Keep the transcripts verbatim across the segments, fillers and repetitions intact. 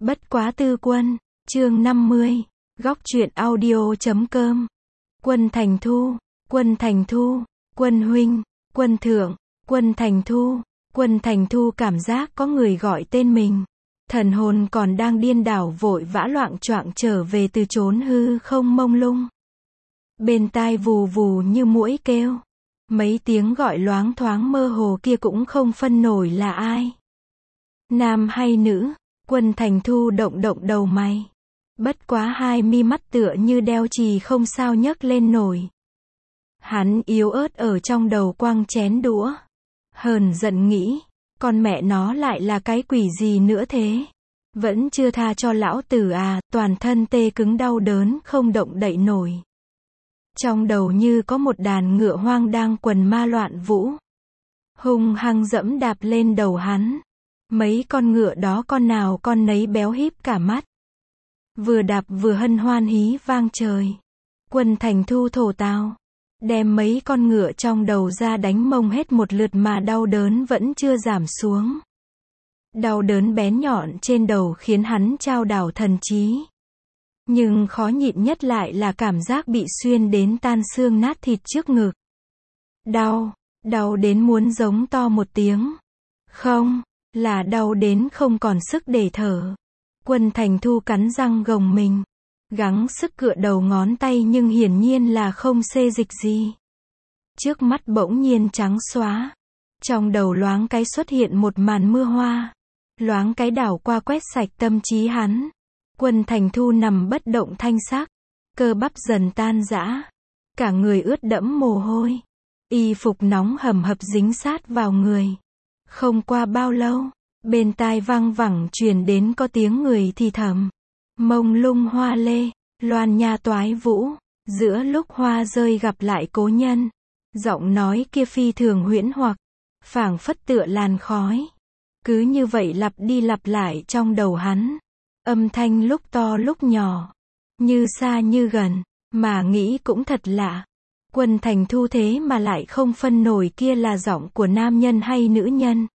Bất quá tư quân, chương năm mươi, góc truyện audio chấm com. Quân Thành Thu, Quân Thành Thu, Quân huynh, Quân thượng, Quân Thành Thu, Quân Thành Thu cảm giác có người gọi tên mình. Thần hồn còn đang điên đảo vội vã loạng choạng trở về từ chốn hư không mông lung. Bên tai vù vù như muỗi kêu. Mấy tiếng gọi loáng thoáng mơ hồ kia cũng không phân nổi là ai. Nam hay nữ, Quân Thành Thu động động đầu mày. Bất quá hai mi mắt tựa như đeo chì không sao nhấc lên nổi. Hắn yếu ớt ở trong đầu quăng chén đũa. Hờn giận nghĩ, con mẹ nó lại là cái quỷ gì nữa thế? Vẫn chưa tha cho lão tử à, toàn thân tê cứng đau đớn không động đậy nổi. Trong đầu như có một đàn ngựa hoang đang quần ma loạn vũ. Hung hăng dẫm đạp lên đầu hắn. Mấy con ngựa đó con nào con nấy béo híp cả mắt. Vừa đạp vừa hân hoan hí vang trời. Quân Thành Thu thổ tào. Đem mấy con ngựa trong đầu ra đánh mông hết một lượt mà đau đớn vẫn chưa giảm xuống. Đau đớn bén nhọn trên đầu khiến hắn chao đảo thần trí. Nhưng khó nhịn nhất lại là cảm giác bị xuyên đến tan xương nát thịt trước ngực. Đau, đau đến muốn giống to một tiếng. Không, là đau đến không còn sức để thở. Quân Thành Thu cắn răng gồng mình. Gắng sức cựa đầu ngón tay nhưng hiển nhiên là không xê dịch gì. Trước mắt bỗng nhiên trắng xóa. Trong đầu loáng cái xuất hiện một màn mưa hoa. Loáng cái đảo qua quét sạch tâm trí hắn. Quân Thành Thu nằm bất động thanh sắc. Cơ bắp dần tan rã. Cả người ướt đẫm mồ hôi. Y phục nóng hầm hập dính sát vào người. Không qua bao lâu, bên tai vang vẳng truyền đến có tiếng người thì thầm. Mông lung hoa lê, loan nha toái vũ. Giữa lúc hoa rơi gặp lại cố nhân. Giọng nói kia phi thường huyễn hoặc. Phảng phất tựa làn khói. Cứ như vậy lặp đi lặp lại trong đầu hắn. Âm thanh lúc to lúc nhỏ. Như xa như gần. Mà nghĩ cũng thật lạ. Quân Thành Thu thế mà lại không phân nổi kia là giọng của nam nhân hay nữ nhân.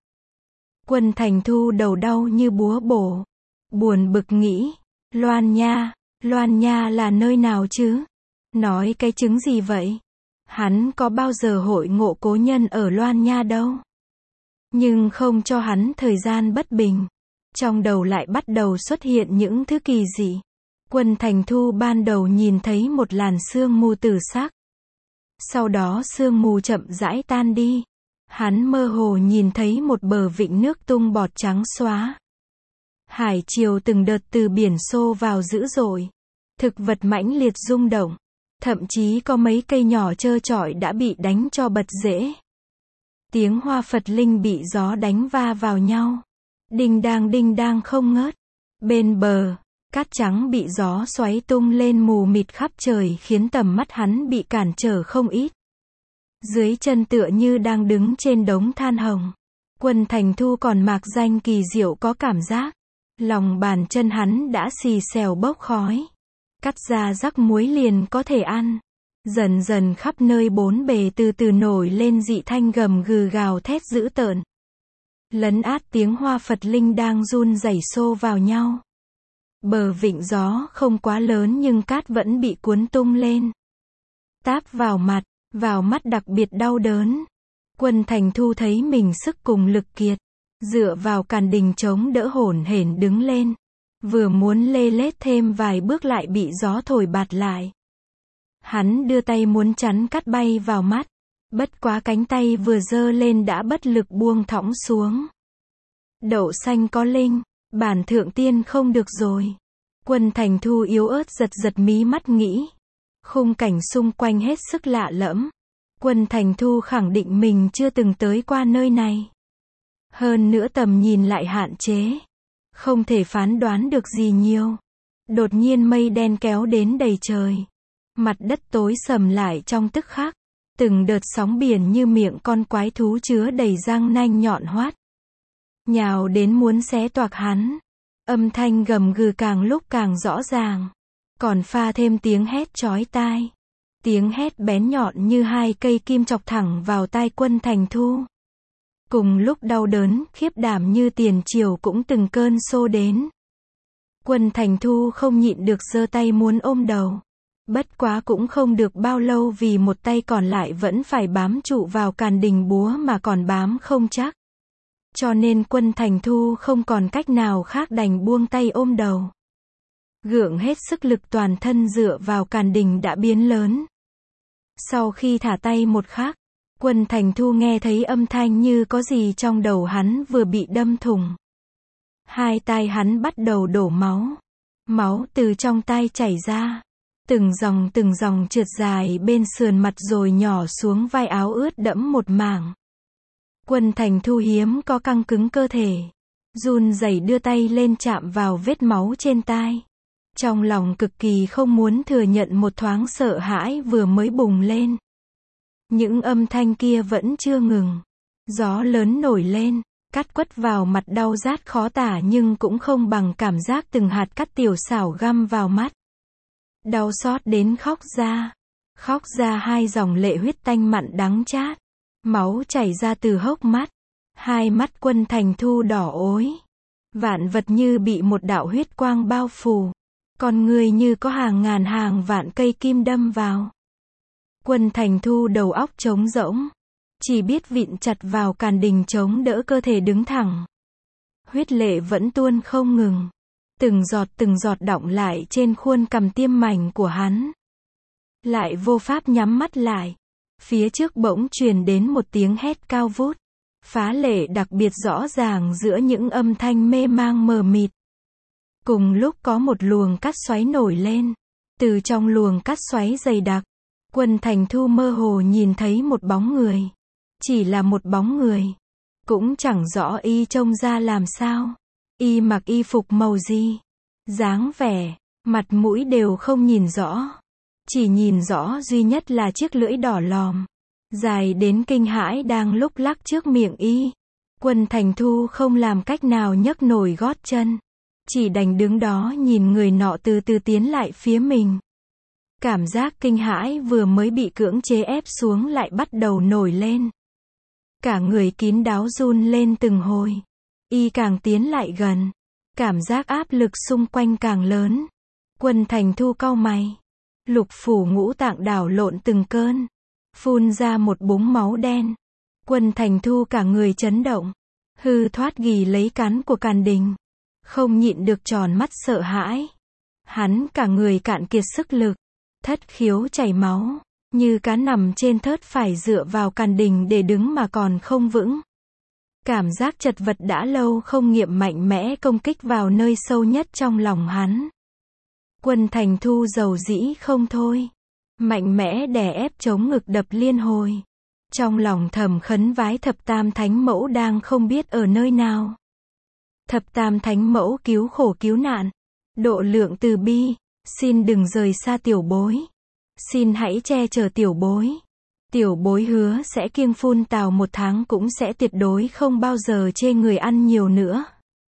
Quân Thành Thu đầu đau như búa bổ. Buồn bực nghĩ. Loan Nha, Loan Nha là nơi nào chứ? Nói cái chứng gì vậy? Hắn có bao giờ hội ngộ cố nhân ở Loan Nha đâu. Nhưng không cho hắn thời gian bất bình. Trong đầu lại bắt đầu xuất hiện những thứ kỳ dị. Quân Thành Thu ban đầu nhìn thấy một làn sương mù tử sắc. Sau đó sương mù chậm rãi tan đi. Hắn mơ hồ nhìn thấy một bờ vịnh nước tung bọt trắng xóa. Hải triều từng đợt từ biển xô vào dữ dội. Thực vật mãnh liệt rung động. Thậm chí có mấy cây nhỏ trơ trọi đã bị đánh cho bật rễ. Tiếng hoa Phật linh bị gió đánh va vào nhau. Đinh đang đinh đang không ngớt. Bên bờ, cát trắng bị gió xoáy tung lên mù mịt khắp trời khiến tầm mắt hắn bị cản trở không ít. Dưới chân tựa như đang đứng trên đống than hồng. Quân Thành Thu còn mạc danh kỳ diệu có cảm giác. Lòng bàn chân hắn đã xì xèo bốc khói. Cắt ra rắc muối liền có thể ăn. Dần dần khắp nơi bốn bề từ từ nổi lên dị thanh gầm gừ gào thét dữ tợn. Lấn át tiếng hoa Phật linh đang run rẩy xô vào nhau. Bờ vịnh gió không quá lớn nhưng cát vẫn bị cuốn tung lên. Táp vào mặt, vào mắt đặc biệt đau đớn. Quân Thành Thu thấy mình sức cùng lực kiệt. Dựa vào càn đình chống đỡ hổn hển đứng lên. Vừa muốn lê lết thêm vài bước lại bị gió thổi bạt lại. Hắn đưa tay muốn chắn cát bay vào mắt. Bất quá cánh tay vừa giơ lên đã bất lực buông thõng xuống. Đậu xanh có linh, bản thượng tiên không được rồi. Quân Thành Thu yếu ớt giật giật mí mắt nghĩ. Khung cảnh xung quanh hết sức lạ lẫm. Quân Thành Thu khẳng định mình chưa từng tới qua nơi này. Hơn nữa tầm nhìn lại hạn chế. Không thể phán đoán được gì nhiều. Đột nhiên mây đen kéo đến đầy trời. Mặt đất tối sầm lại trong tức khắc. Từng đợt sóng biển như miệng con quái thú chứa đầy răng nanh nhọn hoắt. Nhào đến muốn xé toạc hắn. Âm thanh gầm gừ càng lúc càng rõ ràng. Còn pha thêm tiếng hét chói tai. Tiếng hét bén nhọn như hai cây kim chọc thẳng vào tai Quân Thành Thu. Cùng lúc đau đớn, khiếp đảm như tiền triều cũng từng cơn xô đến. Quân Thành Thu không nhịn được giơ tay muốn ôm đầu. Bất quá cũng không được bao lâu vì một tay còn lại vẫn phải bám trụ vào càn đình búa mà còn bám không chắc. Cho nên Quân Thành Thu không còn cách nào khác đành buông tay ôm đầu. Gượng hết sức lực toàn thân dựa vào càn đình đã biến lớn. Sau khi thả tay một khắc, Quân Thành Thu nghe thấy âm thanh như có gì trong đầu hắn vừa bị đâm thủng. Hai tai hắn bắt đầu đổ máu. Máu từ trong tai chảy ra. Từng dòng từng dòng trượt dài bên sườn mặt rồi nhỏ xuống vai áo ướt đẫm một mảng. Quân Thành Thu hiếm có căng cứng cơ thể. Run rẩy đưa tay lên chạm vào vết máu trên tai. Trong lòng cực kỳ không muốn thừa nhận một thoáng sợ hãi vừa mới bùng lên. Những âm thanh kia vẫn chưa ngừng. Gió lớn nổi lên, cắt quất vào mặt đau rát khó tả nhưng cũng không bằng cảm giác từng hạt cắt tiểu xảo găm vào mắt. Đau xót đến khóc ra. Khóc ra hai dòng lệ huyết tanh mặn đắng chát. Máu chảy ra từ hốc mắt. Hai mắt Quân Thành Thu đỏ ối. Vạn vật như bị một đạo huyết quang bao phủ. Con người như có hàng ngàn hàng vạn cây kim đâm vào. Quân Thành Thu đầu óc trống rỗng. Chỉ biết vịn chặt vào càn đình chống đỡ cơ thể đứng thẳng. Huyết lệ vẫn tuôn không ngừng. Từng giọt từng giọt đọng lại trên khuôn cằm tiêm mảnh của hắn. Lại vô pháp nhắm mắt lại. Phía trước bỗng truyền đến một tiếng hét cao vút. Phá lệ đặc biệt rõ ràng giữa những âm thanh mê mang mờ mịt. Cùng lúc có một luồng cát xoáy nổi lên. Từ trong luồng cát xoáy dày đặc, Quân Thành Thu mơ hồ nhìn thấy một bóng người. Chỉ là một bóng người. Cũng chẳng rõ y trông ra làm sao. Y mặc y phục màu gì. Dáng vẻ, mặt mũi đều không nhìn rõ. Chỉ nhìn rõ duy nhất là chiếc lưỡi đỏ lòm. Dài đến kinh hãi đang lúc lắc trước miệng y. Quân Thành Thu không làm cách nào nhấc nổi gót chân. Chỉ đành đứng đó nhìn người nọ từ từ tiến lại phía mình. Cảm giác kinh hãi vừa mới bị cưỡng chế ép xuống lại bắt đầu nổi lên. Cả người kín đáo run lên từng hồi. Y càng tiến lại gần. Cảm giác áp lực xung quanh càng lớn. Quân Thành Thu cau mày. Lục phủ ngũ tạng đảo lộn từng cơn. Phun ra một búng máu đen. Quân Thành Thu cả người chấn động. Hư thoát ghì lấy cán của càn đình. Không nhịn được tròn mắt sợ hãi. Hắn cả người cạn kiệt sức lực. Thất khiếu chảy máu. Như cá nằm trên thớt phải dựa vào càn đình để đứng mà còn không vững. Cảm giác chật vật đã lâu không nghiệm mạnh mẽ công kích vào nơi sâu nhất trong lòng hắn. Quân Thành Thu dầu dĩ không thôi. Mạnh mẽ đè ép chống ngực đập liên hồi. Trong lòng thầm khấn vái thập tam thánh mẫu đang không biết ở nơi nào. Thập tam thánh mẫu cứu khổ cứu nạn. Độ lượng từ bi. Xin đừng rời xa tiểu bối. Xin hãy che chở tiểu bối. Tiểu bối hứa sẽ kiêng phun tào một tháng cũng sẽ tuyệt đối không bao giờ chê người ăn nhiều nữa.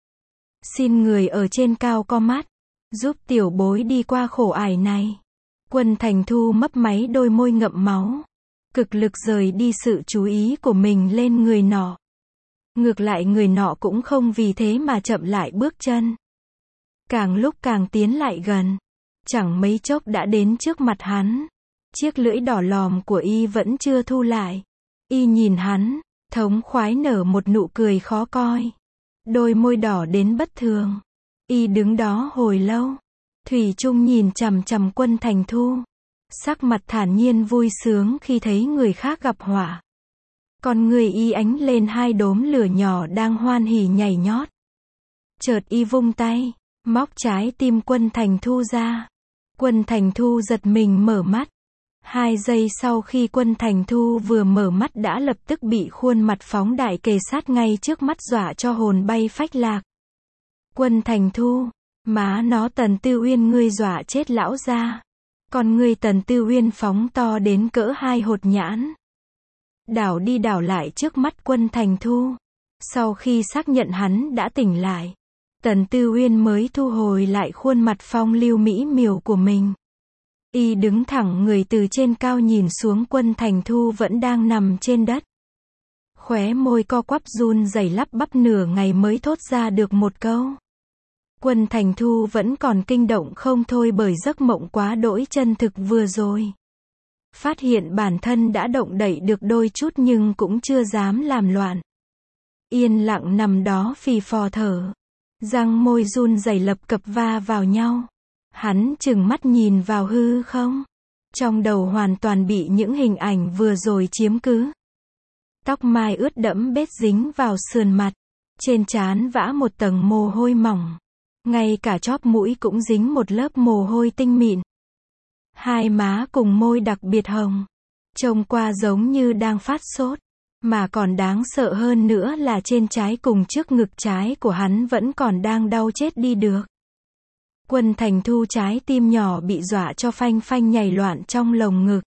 Xin người ở trên cao co mắt. Giúp tiểu bối đi qua khổ ải này. Quân Thành Thu mấp máy đôi môi ngậm máu. Cực lực rời đi sự chú ý của mình lên người nọ. Ngược lại người nọ cũng không vì thế mà chậm lại bước chân. Càng lúc càng tiến lại gần. Chẳng mấy chốc đã đến trước mặt hắn. Chiếc lưỡi đỏ lòm của y vẫn chưa thu lại. Y nhìn hắn, thống khoái nở một nụ cười khó coi. Đôi môi đỏ đến bất thường. Y đứng đó hồi lâu. Thủy chung nhìn chằm chằm Quân Thành Thu. Sắc mặt thản nhiên vui sướng khi thấy người khác gặp họa. Con người y ánh lên hai đốm lửa nhỏ đang hoan hỉ nhảy nhót. Chợt y vung tay, móc trái tim Quân Thành Thu ra. Quân Thành Thu giật mình mở mắt. Hai giây sau khi Quân Thành Thu vừa mở mắt đã lập tức bị khuôn mặt phóng đại kề sát ngay trước mắt dọa cho hồn bay phách lạc. Quân Thành Thu, má nó Tần Tư Uyên ngươi dọa chết lão ra. Còn ngươi Tần Tư Uyên phóng to đến cỡ hai hột nhãn. Đảo đi đảo lại trước mắt Quân Thành Thu. Sau khi xác nhận hắn đã tỉnh lại, Tần Tư Uyên mới thu hồi lại khuôn mặt phong lưu mỹ miều của mình. Y đứng thẳng người từ trên cao nhìn xuống Quân Thành Thu vẫn đang nằm trên đất. Khóe môi co quắp run rẩy lắp bắp nửa ngày mới thốt ra được một câu. Quân Thành Thu vẫn còn kinh động không thôi bởi giấc mộng quá đỗi chân thực vừa rồi. Phát hiện bản thân đã động đậy được đôi chút nhưng cũng chưa dám làm loạn. Yên lặng nằm đó phì phò thở. Răng môi run rẩy lập cập va vào nhau. Hắn chừng mắt nhìn vào hư không. Trong đầu hoàn toàn bị những hình ảnh vừa rồi chiếm cứ. Tóc mai ướt đẫm bết dính vào sườn mặt. Trên trán vã một tầng mồ hôi mỏng. Ngay cả chóp mũi cũng dính một lớp mồ hôi tinh mịn. Hai má cùng môi đặc biệt hồng. Trông qua giống như đang phát sốt. Mà còn đáng sợ hơn nữa là trên trái cùng trước ngực trái của hắn vẫn còn đang đau chết đi được. Quân Thành Thu trái tim nhỏ bị dọa cho phanh phanh nhảy loạn trong lồng ngực.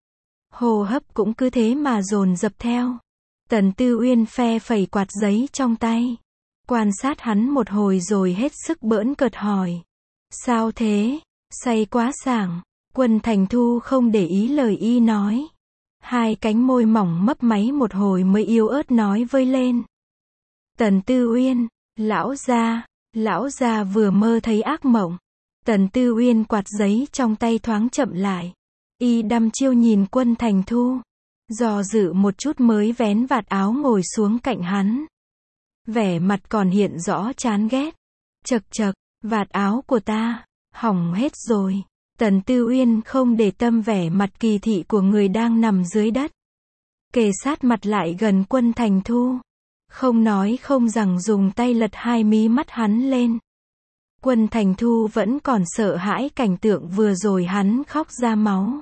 Hô hấp cũng cứ thế mà dồn dập theo. Tần Tư Uyên phe phẩy quạt giấy trong tay. Quan sát hắn một hồi rồi hết sức bỡn cợt hỏi. Sao thế? Say quá sảng. Quân Thành Thu không để ý lời y nói. Hai cánh môi mỏng mấp máy một hồi mới yếu ớt nói vơi lên. Tần Tư Uyên, lão gia, lão gia vừa mơ thấy ác mộng. Tần Tư Uyên quạt giấy trong tay thoáng chậm lại. Y đăm chiêu nhìn Quân Thành Thu. Do dự một chút mới vén vạt áo ngồi xuống cạnh hắn. Vẻ mặt còn hiện rõ chán ghét. Chật chật, vạt áo của ta, hỏng hết rồi. Tần Tư Uyên không để tâm vẻ mặt kỳ thị của người đang nằm dưới đất. Kề sát mặt lại gần Quân Thành Thu. Không nói không rằng dùng tay lật hai mí mắt hắn lên. Quân Thành Thu vẫn còn sợ hãi cảnh tượng vừa rồi hắn khóc ra máu.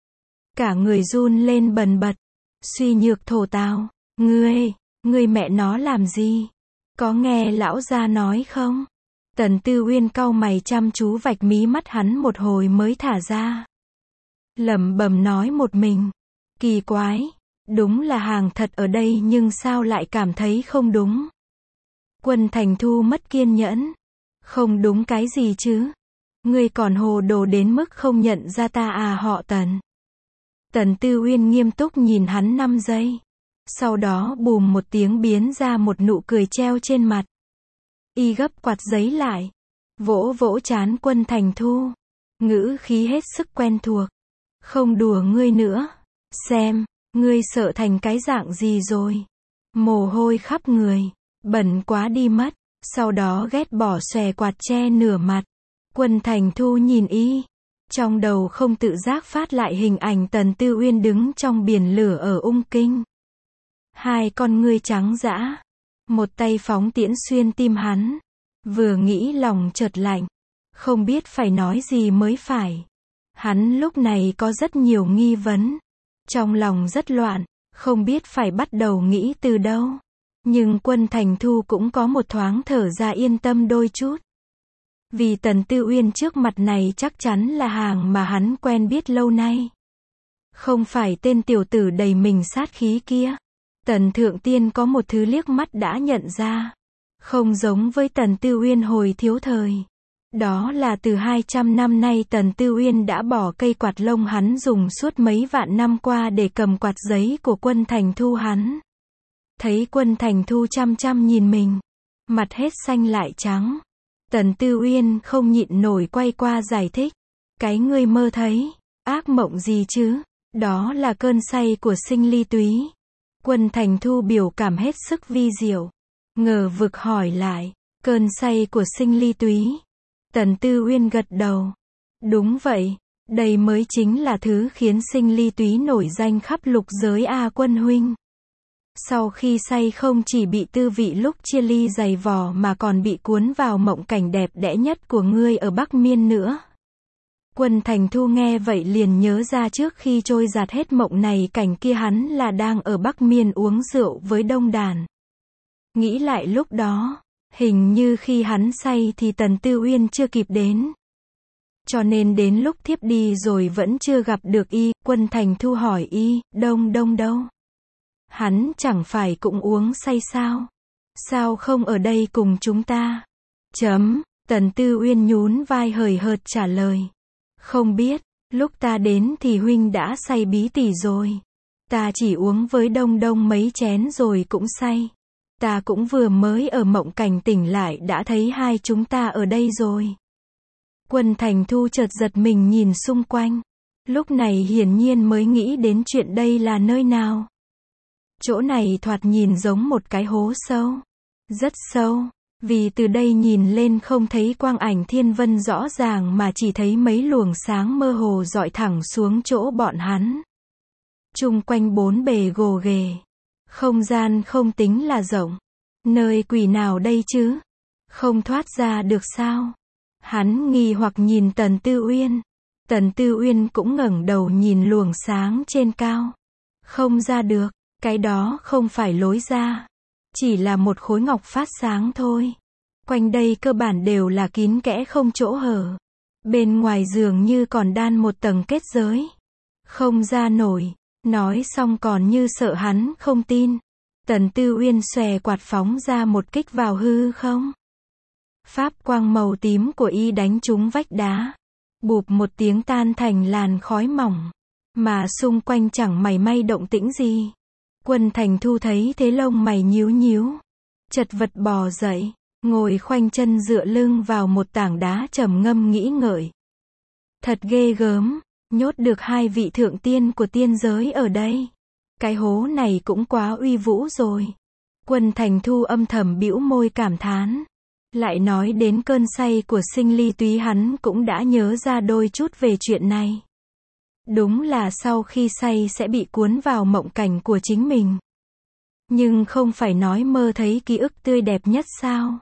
Cả người run lên bần bật. Suy nhược thổ tào. Ngươi, ngươi mẹ nó làm gì? Có nghe lão gia nói không? Tần Tư Uyên cau mày chăm chú vạch mí mắt hắn một hồi mới thả ra. Lẩm bẩm nói một mình. Kỳ quái. Đúng là hàng thật ở đây nhưng sao lại cảm thấy không đúng? Quân Thành Thu mất kiên nhẫn. Không đúng cái gì chứ? Ngươi còn hồ đồ đến mức không nhận ra ta à họ Tần? Tần Tư Uyên nghiêm túc nhìn hắn năm giây. Sau đó bùm một tiếng biến ra một nụ cười treo trên mặt. Y gấp quạt giấy lại. Vỗ vỗ trán Quân Thành Thu. Ngữ khí hết sức quen thuộc. Không đùa ngươi nữa. Xem, ngươi sợ thành cái dạng gì rồi. Mồ hôi khắp người. Bẩn quá đi mất. Sau đó ghét bỏ xòe quạt che nửa mặt. Quân Thành Thu nhìn y. Trong đầu không tự giác phát lại hình ảnh Tần Tư Uyên đứng trong biển lửa ở Ung Kinh. Hai con ngươi trắng dã. Một tay phóng tiễn xuyên tim hắn. Vừa nghĩ lòng chợt lạnh. Không biết phải nói gì mới phải. Hắn lúc này có rất nhiều nghi vấn. Trong lòng rất loạn. Không biết phải bắt đầu nghĩ từ đâu. Nhưng Quân Thành Thu cũng có một thoáng thở ra yên tâm đôi chút. Vì Tần Tư Uyên trước mặt này chắc chắn là hàng mà hắn quen biết lâu nay. Không phải tên tiểu tử đầy mình sát khí kia. Tần Thượng Tiên có một thứ liếc mắt đã nhận ra. Không giống với Tần Tư Uyên hồi thiếu thời. Đó là từ hai trăm năm nay Tần Tư Uyên đã bỏ cây quạt lông hắn dùng suốt mấy vạn năm qua để cầm quạt giấy của Quân Thành Thu hắn. Thấy Quân Thành Thu chăm chăm nhìn mình. Mặt hết xanh lại trắng. Tần Tư Uyên không nhịn nổi quay qua giải thích. Cái ngươi mơ thấy, ác mộng gì chứ? Đó là cơn say của sinh ly túy. Quân Thành Thu biểu cảm hết sức vi diệu. Ngờ vực hỏi lại, cơn say của sinh ly túy. Tần Tư Uyên gật đầu. Đúng vậy, đây mới chính là thứ khiến sinh ly túy nổi danh khắp lục giới A Quân huynh. Sau khi say không chỉ bị tư vị lúc chia ly dày vò mà còn bị cuốn vào mộng cảnh đẹp đẽ nhất của ngươi ở Bắc Miên nữa. Quân Thành Thu nghe vậy liền nhớ ra trước khi trôi giạt hết mộng này cảnh kia hắn là đang ở Bắc Miên uống rượu với đông đàn. Nghĩ lại lúc đó, hình như khi hắn say thì Tần Tư Uyên chưa kịp đến. Cho nên đến lúc thiếp đi rồi vẫn chưa gặp được y. Quân Thành Thu hỏi y, Đông Đông đâu? Hắn chẳng phải cũng uống say sao? Sao không ở đây cùng chúng ta? Chấm, Tần Tư Uyên nhún vai hời hợt trả lời. Không biết, lúc ta đến thì huynh đã say bí tỉ rồi. Ta chỉ uống với Đông Đông mấy chén rồi cũng say. Ta cũng vừa mới ở mộng cảnh tỉnh lại đã thấy hai chúng ta ở đây rồi. Quân Thành Thu chợt giật mình nhìn xung quanh. Lúc này hiển nhiên mới nghĩ đến chuyện đây là nơi nào. Chỗ này thoạt nhìn giống một cái hố sâu. Rất sâu. Vì từ đây nhìn lên không thấy quang ảnh thiên vân rõ ràng mà chỉ thấy mấy luồng sáng mơ hồ dọi thẳng xuống chỗ bọn hắn. Chung quanh bốn bề gồ ghề. Không gian không tính là rộng. Nơi quỷ nào đây chứ? Không thoát ra được sao? Hắn nghi hoặc nhìn Tần Tư Uyên. Tần Tư Uyên cũng ngẩng đầu nhìn luồng sáng trên cao. Không ra được, cái đó không phải lối ra. Chỉ là một khối ngọc phát sáng thôi. Quanh đây cơ bản đều là kín kẽ không chỗ hở. Bên ngoài dường như còn đan một tầng kết giới. Không ra nổi. Nói xong còn như sợ hắn không tin. Tần Tư Uyên xòe quạt phóng ra một kích vào hư không. Pháp quang màu tím của y đánh trúng vách đá. Bụp một tiếng tan thành làn khói mỏng. Mà xung quanh chẳng mảy may động tĩnh gì. Quân Thành Thu thấy thế lông mày nhíu nhíu. Chật vật bò dậy. Ngồi khoanh chân dựa lưng vào một tảng đá trầm ngâm nghĩ ngợi. Thật ghê gớm. Nhốt được hai vị thượng tiên của tiên giới ở đây. Cái hố này cũng quá uy vũ rồi. Quân Thành Thu âm thầm bĩu môi cảm thán. Lại nói đến cơn say của sinh ly túy hắn cũng đã nhớ ra đôi chút về chuyện này. Đúng là sau khi say sẽ bị cuốn vào mộng cảnh của chính mình. Nhưng không phải nói mơ thấy ký ức tươi đẹp nhất sao?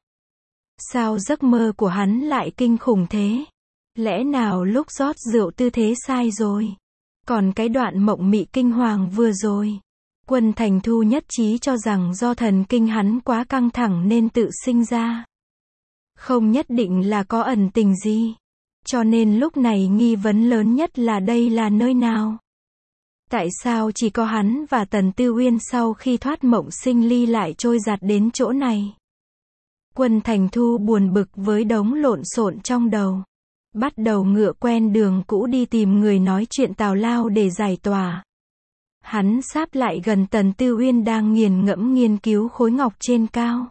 Sao giấc mơ của hắn lại kinh khủng thế? Lẽ nào lúc rót rượu tư thế sai rồi? Còn cái đoạn mộng mị kinh hoàng vừa rồi. Quân Thành Thu nhất trí cho rằng do thần kinh hắn quá căng thẳng nên tự sinh ra. Không nhất định là có ẩn tình gì. Cho nên lúc này nghi vấn lớn nhất là đây là nơi nào? Tại sao chỉ có hắn và Tần Tư Uyên sau khi thoát mộng sinh ly lại trôi giạt đến chỗ này? Quân Thành Thu buồn bực với đống lộn xộn trong đầu. Bắt đầu ngựa quen đường cũ đi tìm người nói chuyện tào lao để giải tỏa. Hắn sáp lại gần Tần Tư Uyên đang nghiền ngẫm nghiên cứu khối ngọc trên cao.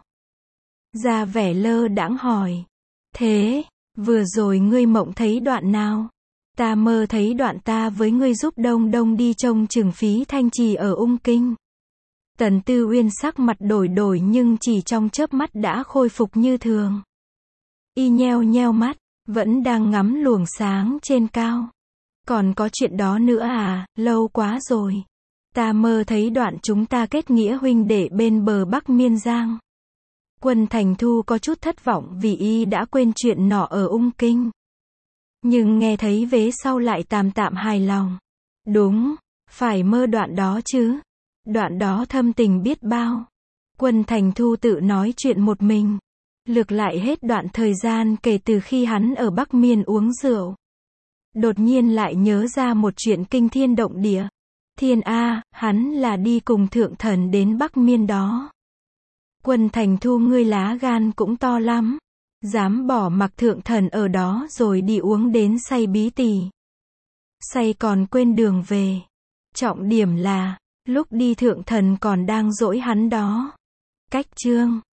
Ra vẻ lơ đãng hỏi. Thế, vừa rồi ngươi mộng thấy đoạn nào? Ta mơ thấy đoạn ta với ngươi giúp Đông Đông đi trông chừng phí thanh trì ở Ung Kinh. Tần Tư Uyên sắc mặt đổi đổi nhưng chỉ trong chớp mắt đã khôi phục như thường. Y nheo nheo mắt, vẫn đang ngắm luồng sáng trên cao. Còn có chuyện đó nữa à, lâu quá rồi. Ta mơ thấy đoạn chúng ta kết nghĩa huynh đệ bên bờ Bắc Miên Giang. Quân Thành Thu có chút thất vọng vì y đã quên chuyện nọ ở Ung Kinh. Nhưng nghe thấy vế sau lại tạm tạm hài lòng. Đúng, phải mơ đoạn đó chứ. Đoạn đó thâm tình biết bao. Quân Thành Thu tự nói chuyện một mình. Lược lại hết đoạn thời gian kể từ khi hắn ở Bắc Miên uống rượu. Đột nhiên lại nhớ ra một chuyện kinh thiên động địa. Thiên A, hắn là đi cùng thượng thần đến Bắc Miên đó. Quân Thành Thu ngươi lá gan cũng to lắm. Dám bỏ mặc thượng thần ở đó rồi đi uống đến say bí tỉ. Say còn quên đường về. Trọng điểm là, lúc đi thượng thần còn đang dỗi hắn đó. Cách chương